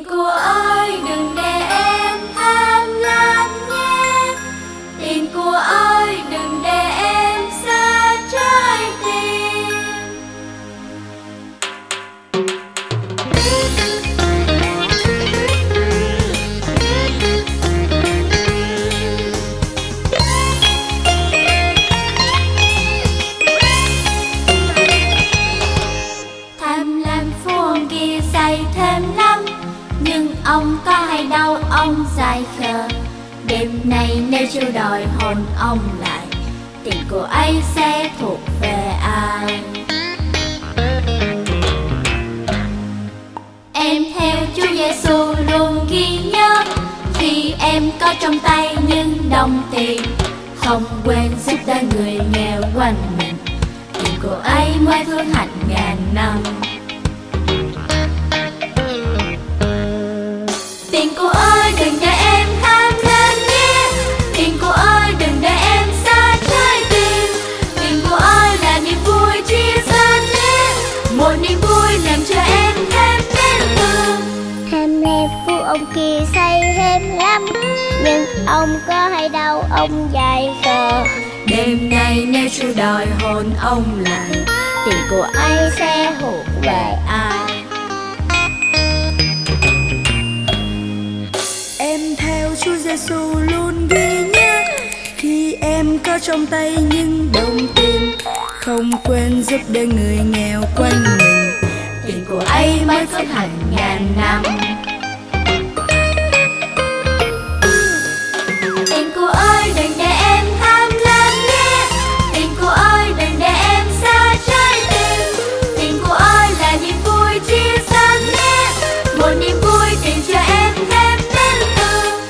của ơi đừng để em tham lam nhé. Tiền của ơi đừng để em xa trái tim. Tham lam phu ông kia say thêm lắm, nhưng ông có hay đâu ông dài khờ. Đêm nay nếu chưa đòi hôn ông lại, tiền của ấy sẽ thuộc về ai? Em theo Chúa Giêsu luôn ghi nhớ, khi em có trong tay những đồng tiền, không quên giúp đỡ người nghèo quanh mình, tiền của ấy mới phước hạnh ngàn năm. Tiền của ơi đừng để em tham lam nhé. Tiền của ơi đừng để em xa trái tim. Tiền của ơi là niềm vui chia sẻ nhé, một niềm vui làm cho em thêm mến thương. Ham lem phu ông kia say thêm lắm, nhưng ông có hay đâu ông dài khờ. Đêm nay nếu Chúa đòi hôn ông lại, tiền của ấy sẽ thuộc về ai? Em theo Chúa Giêsu luôn ghi nhớ, khi em có trong tay những đồng tiền, không quên giúp đỡ người nghèo quanh mình, Tiền của ấy mới phước hạnh ngàn năm. Tiền của ơi đừng để em tham lam nhé. Tiền của ơi đừng để em xa trái tim. Tiền của ơi là niềm vui chia sẻ nhé, một niềm vui tiền cho em thêm mến thương.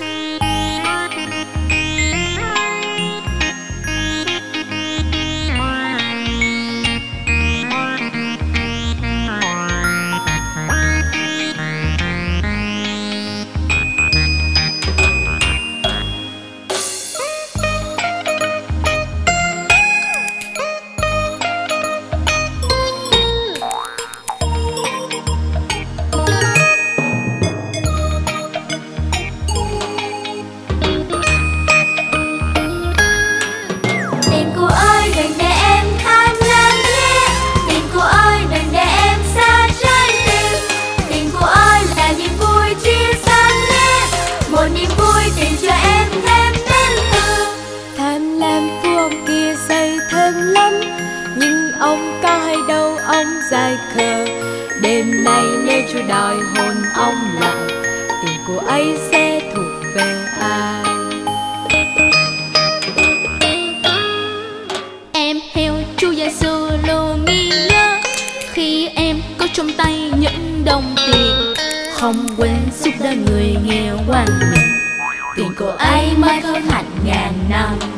Tiền của ơi đừng để em tham lam nhé. Tiền của ơi đừng để em xa trái tim. Tiền của ơi là niềm vui chia sẻ nhé, một niềm vui tiền cho em thêm mến thương. tham lam phu ông kia say thêm lắm, nhưng ông có hay đâu ông dài khờ. Đêm nay nếu Chúa đòi hôn ông lại, tiền của ấy sẽ thuộc về ai? Em theo Chúa Giêsu luôn ghi nhớ, khi em có trong tay những đồng tiền, không quên giúp đỡ người nghèo quanh mình, tiền của ấy mới phước hạnh ngàn năm.